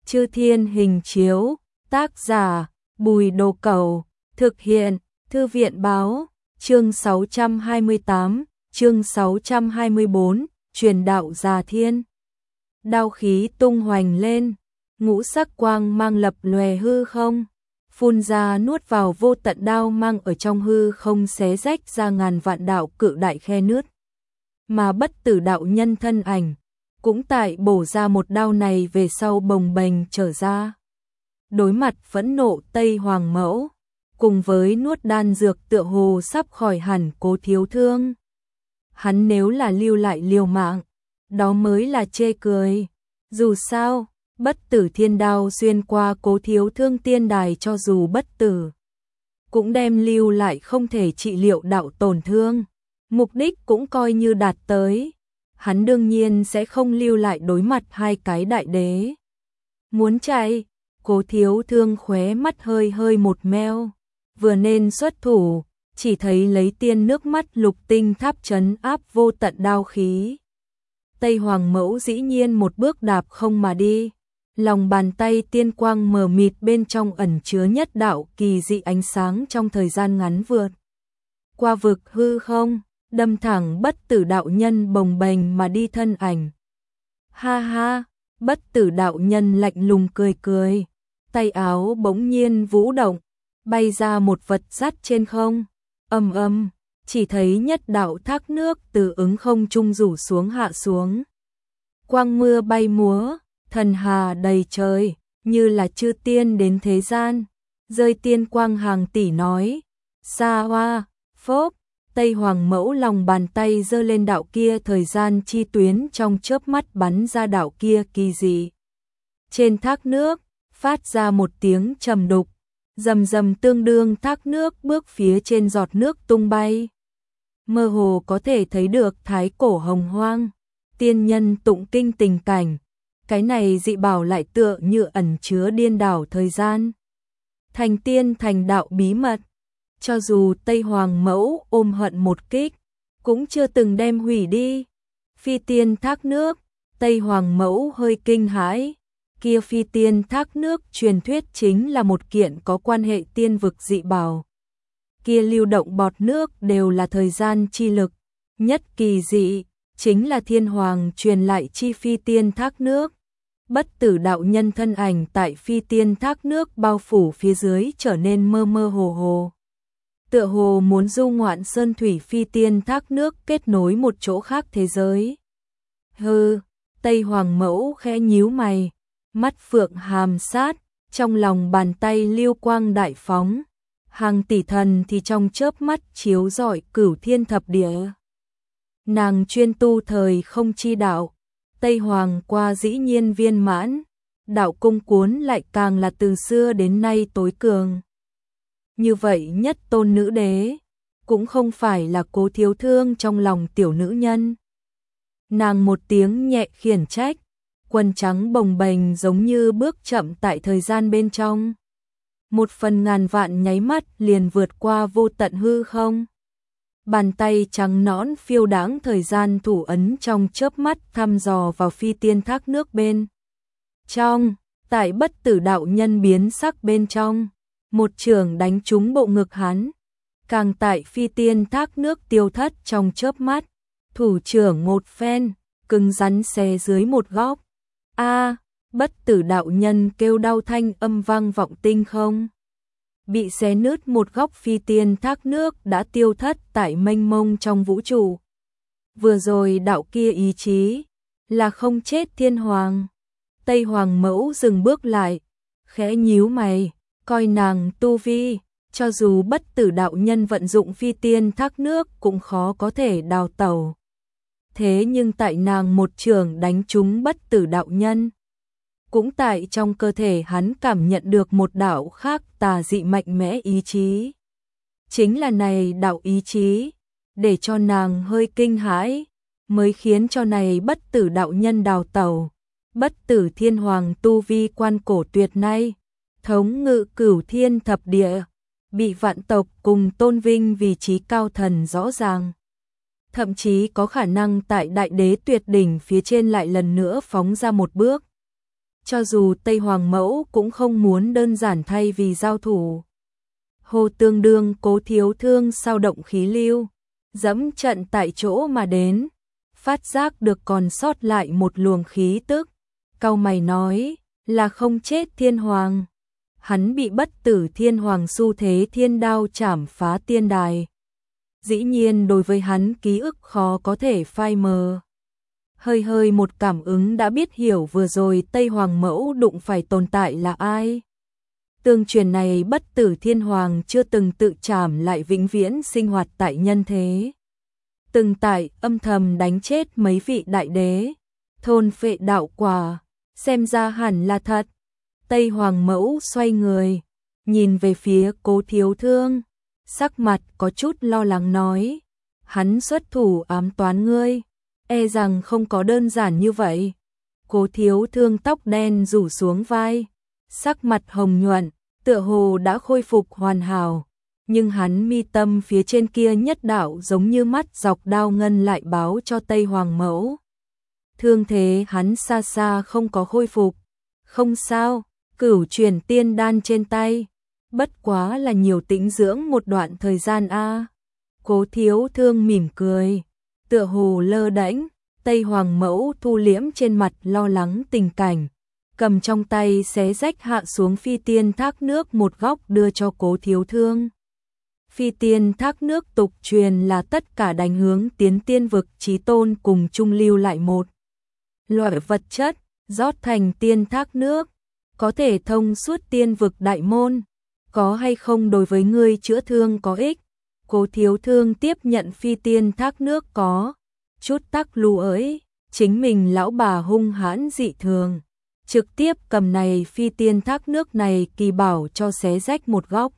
Chư Thiên Hình Chiếu, tác giả Bùi Đồ Cẩu, thực hiện Thư viện Báo, chương 628, chương 624, truyền đạo Già Thiên. Đao khí tung hoành lên, ngũ sắc quang mang lập lòe hư không, phun ra nuốt vào vô tận đao mang ở trong hư không xé rách ra ngàn vạn đạo cự đại khe nứt. Mà Bất Tử đạo nhân thân ảnh cũng tại bổ ra một đao này về sau bồng bềnh trở ra. Đối mặt phẫn nộ Tây Hoàng Mẫu, cùng với nuốt đan dược tựa hồ sắp khỏi hẳn Cố Thiếu Thương. Hắn nếu là lưu lại liều mạng, đó mới là chê cười. Dù sao, Bất Tử thiên đao xuyên qua Cố Thiếu Thương tiên đài, cho dù bất tử, cũng đem lưu lại không thể trị liệu đạo tổn thương. Mục đích cũng coi như đạt tới. Hắn đương nhiên sẽ không lưu lại đối mặt hai cái đại đế. Muốn chạy, Cố Thiếu Thương khóe mắt hơi hơi một meo. Vừa nên xuất thủ, chỉ thấy lấy tiên nước mắt lục tinh tháp trấn áp vô tận đao khí. Tây Hoàng Mẫu dĩ nhiên một bước đạp không mà đi. Lòng bàn tay tiên quang mờ mịt, bên trong ẩn chứa nhất đạo kỳ dị ánh sáng, trong thời gian ngắn vượt qua vực hư không, đâm thẳng Bất Tử đạo nhân bồng bềnh mà đi thân ảnh. Ha ha, Bất Tử đạo nhân lạnh lùng cười cười, tay áo bỗng nhiên vũ động, bay ra một vật sắt trên không. Ầm ầm, chỉ thấy nhất đạo thác nước từ ứng không trung rủ xuống hạ xuống. Quang mưa bay múa, thần hà đầy trời, như là chư tiên đến thế gian, rơi tiên quang hàng tỷ nói. Xa hoa, phốp, Tây Hoàng Mẫu lòng bàn tay giơ lên đạo kia thời gian chi tuyến, trong chớp mắt bắn ra đạo kia kỳ dị. Trên thác nước, phát ra một tiếng trầm đục, rầm rầm tương đương thác nước bước phía trên giọt nước tung bay. Mơ hồ có thể thấy được thái cổ hồng hoang, tiên nhân tụng kinh tình cảnh. Cái này dị bảo lại tựa như ẩn chứa điên đảo thời gian, thành tiên thành đạo bí mật. Cho dù Tây Hoàng Mẫu ôm hận một kích, cũng chưa từng đem hủy đi. Phi tiên thác nước, Tây Hoàng Mẫu hơi kinh hãi. Kia phi tiên thác nước truyền thuyết chính là một kiện có quan hệ tiên vực dị bảo. Kia lưu động bọt nước đều là thời gian chi lực, nhất kỳ dị chính là thiên hoàng truyền lại chi phi tiên thác nước. Bất Tử đạo nhân thân ảnh tại phi tiên thác nước bao phủ phía dưới trở nên mơ mơ hồ hồ, tựa hồ muốn du ngoạn sơn thủy phi tiên thác nước, kết nối một chỗ khác thế giới. Hừ, Tây Hoàng Mẫu khẽ nhíu mày, mắt phượng hàm sát, trong lòng bàn tay lưu quang đại phóng, hàng tỷ thần thì trong chớp mắt chiếu rọi cửu thiên thập địa. Nàng chuyên tu thời không chi đạo, Tây Hoàng qua dĩ nhiên viên mãn, đạo cung cuốn lại càng là từ xưa đến nay tối cường. Như vậy nhất tôn nữ đế, cũng không phải là Cố Thiếu Thương trong lòng tiểu nữ nhân. Nàng một tiếng nhẹ khiển trách, quần trắng bồng bềnh giống như bước chậm tại thời gian bên trong. Một phần ngàn vạn nháy mắt liền vượt qua vô tận hư không. Bàn tay trắng nõn phiêu đãng thời gian thủ ấn trong chớp mắt thăm dò vào phi tiên thác nước bên trong, tại Bất Tử đạo nhân biến sắc bên trong, một chưởng đánh trúng bộ ngực hắn. Càng tại phi tiên thác nước tiêu thất trong chớp mắt, thủ trưởng một phen, cứng rắn xé dưới một góc. A, Bất Tử đạo nhân kêu đau, thanh âm vang vọng tinh không. Bị xé nứt một góc phi tiên thác nước đã tiêu thất tại mênh mông trong vũ trụ. Vừa rồi đạo kia ý chí là không chết thiên hoàng. Tây Hoàng Mẫu dừng bước lại, khẽ nhíu mày, coi nàng tu vi, cho dù Bất Tử đạo nhân vận dụng phi tiên thác nước cũng khó có thể đào tẩu. Thế nhưng tại nàng một chưởng đánh trúng Bất Tử đạo nhân, cũng tại trong cơ thể hắn cảm nhận được một đạo khác tà dị mạnh mẽ ý chí. Chính là này đạo ý chí, để cho nàng hơi kinh hãi, mới khiến cho này Bất Tử đạo nhân đào tẩu. Bất Tử thiên hoàng tu vi quan cổ tuyệt nay, thống ngự cửu thiên thập địa, bị vạn tộc cùng tôn vinh vì trí cao thần rõ ràng. Thậm chí có khả năng tại đại đế tuyệt đỉnh phía trên lại lần nữa phóng ra một bước. cho dù Tây Hoàng Mẫu cũng không muốn đơn giản thay vì giao thủ. Hồ Tương Đương Cố Thiếu Thương sao động khí lưu, dẫm trận tại chỗ mà đến, phát giác được còn sót lại một luồng khí tức, cau mày nói, là không chết thiên hoàng. Hắn bị bất tử thiên hoàng xu thế thiên đao chảm phá tiên đài. Dĩ nhiên đối với hắn ký ức khó có thể phai mờ. Hơi một cảm ứng đã biết hiểu vừa rồi Tây Hoàng Mẫu đụng phải tồn tại là ai. Tương truyền này bất tử thiên hoàng chưa từng tự chảm lại vĩnh viễn sinh hoạt tại nhân thế. Từng tại âm thầm đánh chết mấy vị đại đế, thôn phệ đạo quả, xem ra hẳn là thật. Tây Hoàng Mẫu xoay người, nhìn về phía Cố Thiếu Thương, sắc mặt có chút lo lắng nói, hắn xuất thủ ám toán ngươi, e rằng không có đơn giản như vậy. Cố Thiếu Thương tóc đen rủ xuống vai, sắc mặt hồng nhuận, tựa hồ đã khôi phục hoàn hảo, nhưng hắn mi tâm phía trên kia nhất đạo giống như mắt dọc đao ngân lại báo cho Tây Hoàng Mẫu. Thương thế hắn xa xa không có khôi phục, không sao, Cửu Truyền Tiên Đan trên tay, bất quá là nhiều tĩnh dưỡng một đoạn thời gian a. Cố Thiếu Thương mỉm cười, tựa hồ lơ đễnh. Tây Hoàng Mẫu thu liễm trên mặt lo lắng tình cảnh, cầm trong tay xé rách hạ xuống phi tiên thác nước một góc đưa cho Cố Thiếu Thương. Phi tiên thác nước tục truyền là tất cả đánh hướng tiến tiên vực chí tôn cùng chung lưu lại một loại vật chất, rót thành tiên thác nước, có thể thông suốt tiên vực đại môn, có hay không đối với ngươi chữa thương có ích. Cố Thiếu Thương tiếp nhận phi tiên thác nước có chút tắc lưu ấy, chính mình lão bà hung hãn dị thường, trực tiếp cầm này phi tiên thác nước này kỳ bảo cho xé rách một góc.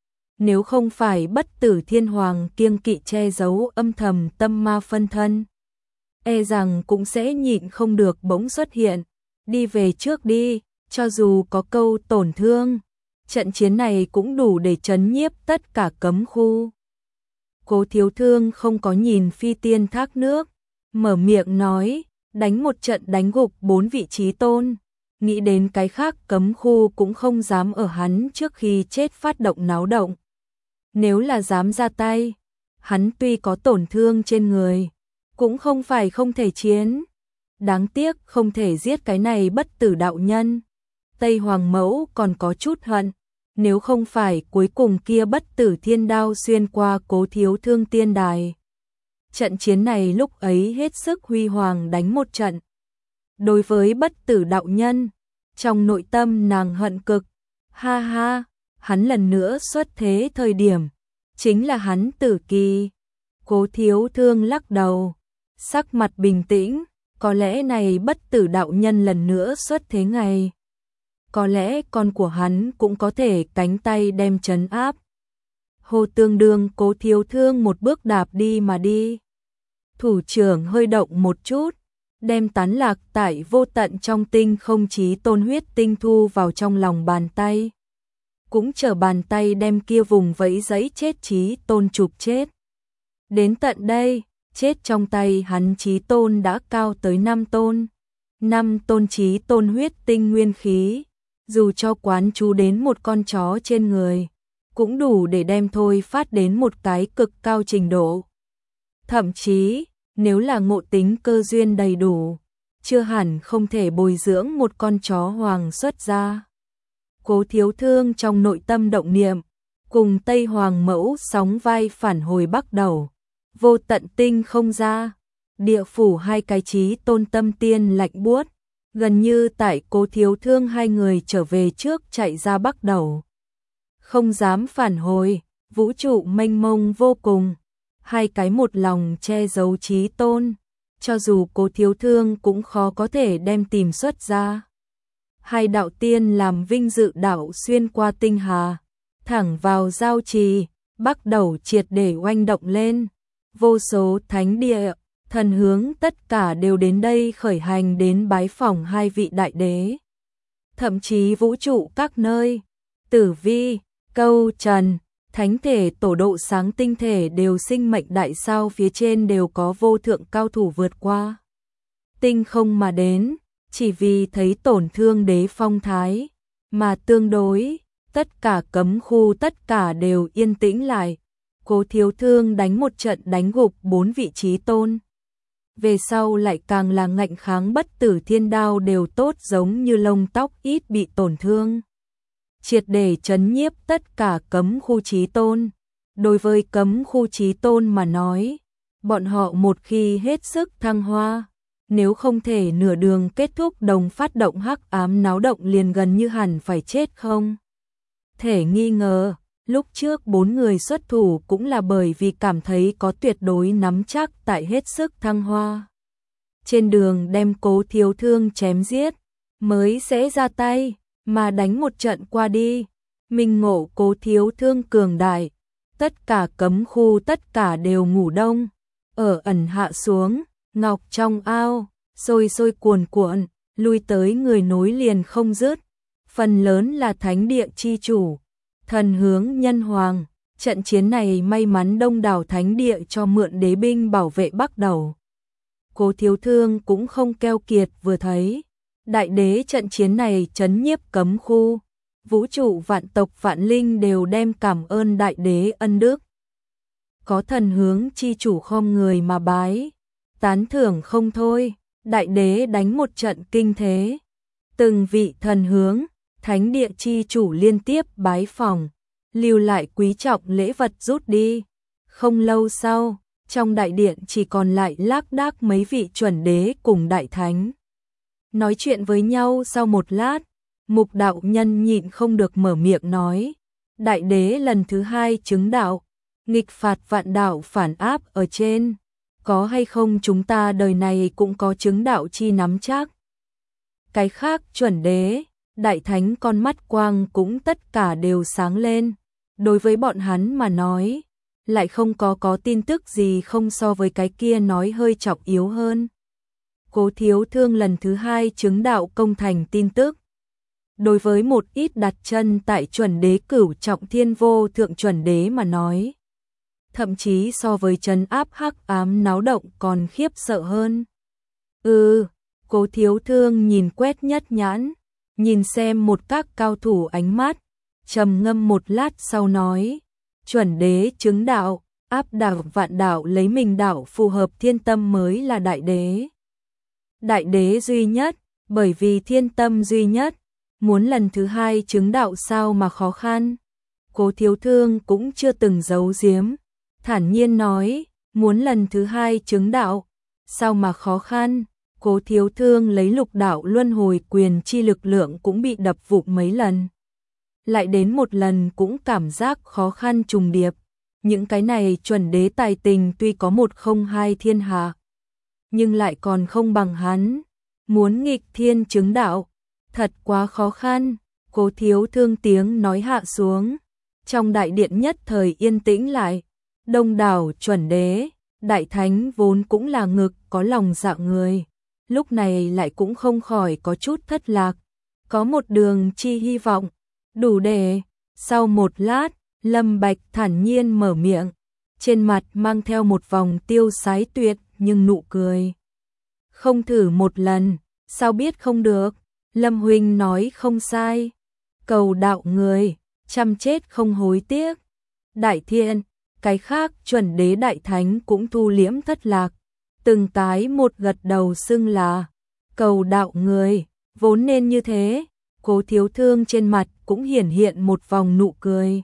Nếu không phải bất tử thiên hoàng kiêng kỵ che giấu âm thầm tâm ma phân thân, e rằng cũng sẽ nhịn không được bỗng xuất hiện, đi về trước đi, cho dù có câu tổn thương, trận chiến này cũng đủ để trấn nhiếp tất cả cấm khu. Cố Thiếu Thương không có nhìn phi tiên thác nước, mở miệng nói, đánh một trận đánh gục 4 vị trí tôn, nghĩ đến cái khác cấm khu cũng không dám ở hắn trước khi chết phát động náo động. Nếu là dám ra tay, hắn tuy có tổn thương trên người, cũng không phải không thể chiến. Đáng tiếc không thể giết cái này bất tử đạo nhân. Tây Hoàng Mẫu còn có chút hận, nếu không phải cuối cùng kia bất tử thiên đao xuyên qua Cố Thiếu Thương tiên đài. Trận chiến này lúc ấy hết sức huy hoàng đánh một trận. Đối với bất tử đạo nhân, trong nội tâm nàng hận cực, ha ha, hắn lần nữa xuất thế thời điểm, chính là hắn tử kỳ. Cố Thiếu Thương lắc đầu, sắc mặt bình tĩnh, có lẽ này bất tử đạo nhân lần nữa xuất thế ngày. Có lẽ con của hắn cũng có thể cánh tay đem trấn áp. Hồ Tương Đương Cố Thiếu Thương một bước đạp đi mà đi. Thủ trưởng hơi động một chút, đem tán lạc tại vô tận trong tinh không chí tôn huyết tinh thu vào trong lòng bàn tay. Cũng chờ bàn tay đem kia vùng vẫy giấy chết chí tôn chụp chết. Đến tận đây, chết trong tay hắn chí tôn đã cao tới 5 tôn. 5 tôn chí tôn huyết tinh nguyên khí, dù cho quán chú đến một con chó trên người, cũng đủ để đem thôi phát đến một cái cực cao trình độ. Thậm chí, nếu là ngộ tính cơ duyên đầy đủ, chưa hẳn không thể bồi dưỡng một con chó hoàng xuất ra. Cố Thiếu Thương trong nội tâm động niệm, cùng Tây Hoàng Mẫu sóng vai phản hồi bắt đầu. Vô tận tinh không ra, địa phủ hai cái chí tôn tâm tiên lạnh buốt, gần như tại Cố Thiếu Thương hai người trở về trước chạy ra bắt đầu. Không dám phản hồi, vũ trụ mênh mông vô cùng, hai cái một lòng che giấu chí tôn, cho dù Cố Thiếu Thương cũng khó có thể đem tìm xuất ra. Hai đạo tiên làm vinh dự đạo xuyên qua tinh hà, thẳng vào giao trì, bắt đầu triệt để oanh động lên. Vô số thánh địa, thần hướng tất cả đều đến đây khởi hành đến bái phỏng hai vị đại đế. Thậm chí vũ trụ các nơi, Tử Vi, Câu Trần, thánh thể tổ độ sáng tinh thể đều sinh mệnh đại sao phía trên đều có vô thượng cao thủ vượt qua tinh không mà đến, chỉ vì thấy tổn thương đế phong thái, mà tương đối, tất cả cấm khu tất cả đều yên tĩnh lại. Cố Thiếu Thương đánh một trận đánh gục 4 vị trí tôn. Về sau lại càng là ngạnh kháng bất tử thiên đao đều tốt giống như lông tóc ít bị tổn thương. Triệt để trấn nhiếp tất cả cấm khu chí tôn. Đối với cấm khu chí tôn mà nói, bọn họ một khi hết sức thăng hoa, nếu không thể nửa đường kết thúc đồng phát động hắc ám náo động liền gần như hẳn phải chết không thể nghi ngờ. Lúc trước 4 người xuất thủ cũng là bởi vì cảm thấy có tuyệt đối nắm chắc tại hết sức thăng hoa. Trên đường đem Cố Thiếu Thương chém giết, mới sẽ ra tay, mà đánh một trận qua đi. Minh ngộ Cố Thiếu Thương cường đại, tất cả cấm khu tất cả đều ngủ đông, ở ẩn hạ xuống, ngọc trong ao, sôi sôi cuồn cuộn, lui tới người nối liền không dứt, phần lớn là thánh địa chi chủ. Thần hướng nhân hoàng, trận chiến này may mắn đông đảo thánh địa cho mượn đế binh bảo vệ Bắc Đầu. Cố Thiếu Thương cũng không keo kiệt, vừa thấy đại đế trận chiến này trấn nhiếp cấm khu, vũ trụ vạn tộc vạn linh đều đem cảm ơn đại đế ân đức. Có thần hướng chi chủ khom người mà bái, tán thưởng không thôi, đại đế đánh một trận kinh thế. Từng vị thần hướng, thánh địa chi chủ liên tiếp bái phỏng, lưu lại quý trọng lễ vật rút đi. Không lâu sau, trong đại điện chỉ còn lại lác đác mấy vị chuẩn đế cùng đại thánh. Nói chuyện với nhau sau một lát, Mục đạo nhân nhịn không được mở miệng nói, đại đế lần thứ 2 chứng đạo, nghịch phạt vạn đạo phản áp ở trên, có hay không chúng ta đời này cũng có chứng đạo chi nắm chắc. Cái khác chuẩn đế, đại thánh con mắt quang cũng tất cả đều sáng lên, đối với bọn hắn mà nói, lại không có tin tức gì không so với cái kia nói hơi trọng yếu hơn. Cố Thiếu Thương lần thứ 2 chứng đạo công thành tin tức. Đối với một ít đặt chân tại chuẩn đế cửu trọng thiên vô thượng chuẩn đế mà nói, thậm chí so với trấn áp hắc ám náo động còn khiếp sợ hơn. Cố Thiếu Thương nhìn quét nhất nhãn, nhìn xem một các cao thủ ánh mắt, trầm ngâm một lát sau nói, chuẩn đế chứng đạo, áp đảo vạn đạo lấy mình đạo phù hợp thiên tâm mới là đại đế. Đại đế duy nhất, bởi vì thiên tâm duy nhất, muốn lần thứ 2 chứng đạo sao mà khó khăn. Cố Thiếu Thương cũng chưa từng giấu giếm, thản nhiên nói, muốn lần thứ 2 chứng đạo, sao mà khó khăn. Cố Thiếu Thương lấy lục đạo luân hồi quyền chi lực lượng cũng bị đập vụn mấy lần. Lại đến một lần cũng cảm giác khó khăn trùng điệp. Những cái này chuẩn đế tài tình tuy có 102 thiên hạ, nhưng lại còn không bằng hắn. Muốn nghịch thiên chứng đạo, thật quá khó khăn. Cố Thiếu Thương tiếng nói hạ xuống. Trong đại điện nhất thời yên tĩnh lại. Đông đảo chuẩn đế, đại thánh vốn cũng là ngực có lòng dạ người. Lúc này lại cũng không khỏi có chút thất lạc. Có một đường chi hy vọng, đủ để. Sau một lát, Lâm Bạch thản nhiên mở miệng, trên mặt mang theo một vòng tiêu sái tuyệt nhưng nụ cười. Không thử một lần, sao biết không được? Lâm huynh nói không sai. Cầu đạo người, chăm chết không hối tiếc. Đại thiên, cái khác chuẩn đế đại thánh cũng thu liễm thất lạc. Từng tái một gật đầu xưng là cầu đạo người, vốn nên như thế. Cố Thiếu Thương trên mặt cũng hiển hiện một vòng nụ cười.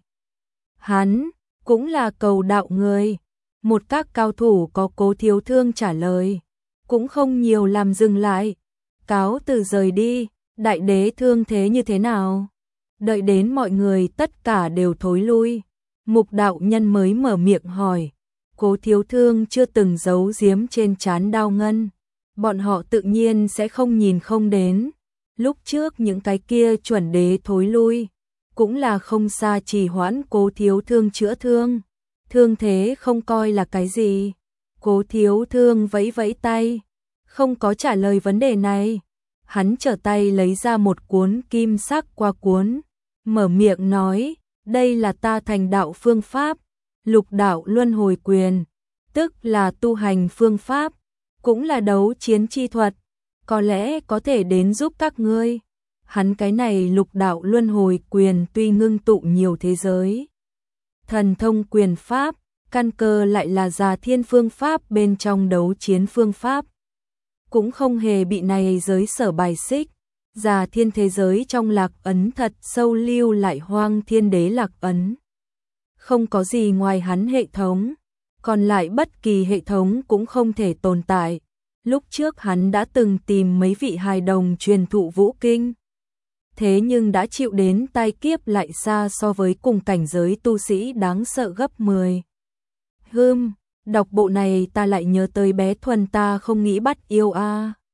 Hắn cũng là cầu đạo người. Một các cao thủ có Cố Thiếu Thương trả lời, cũng không nhiều làm dừng lại, cáo từ rời đi. Đại đế thương thế như thế nào? Đợi đến mọi người tất cả đều thối lui, Mục đạo nhân mới mở miệng hỏi. Cố Thiếu Thương chưa từng giấu giếm trên trán đao ngân, bọn họ tự nhiên sẽ không nhìn không đến. Lúc trước những cái kia chuẩn đế thối lui, cũng là không xa trì hoãn Cố Thiếu Thương chữa thương. Thương thế không coi là cái gì. Cố Thiếu Thương vẫy vẫy tay, không có trả lời vấn đề này. Hắn trở tay lấy ra một cuốn kim sắc qua cuốn, mở miệng nói, đây là ta thành đạo phương pháp, lục đạo luân hồi quyền, tức là tu hành phương pháp, cũng là đấu chiến chi thuật. có lẽ có thể đến giúp các ngươi. Hắn cái này lục đạo luân hồi quyền tuy ngưng tụ nhiều thế giới thần thông quyền pháp, căn cơ lại là Già Thiên phương pháp bên trong đấu chiến phương pháp, cũng không hề bị này giới sở bài xích. Già Thiên thế giới trong lạc ấn thật sâu lưu lại Hoang Thiên Đế lạc ấn, không có gì ngoài hắn hệ thống, còn lại bất kỳ hệ thống cũng không thể tồn tại. Lúc trước hắn đã từng tìm mấy vị hài đồng truyền thụ vũ kinh, thế nhưng đã chịu đến tai kiếp lại xa so với cùng cảnh giới tu sĩ đáng sợ gấp 10. Đọc bộ này ta lại nhớ tới bé Thuần ta không nghĩ bắt yêu a.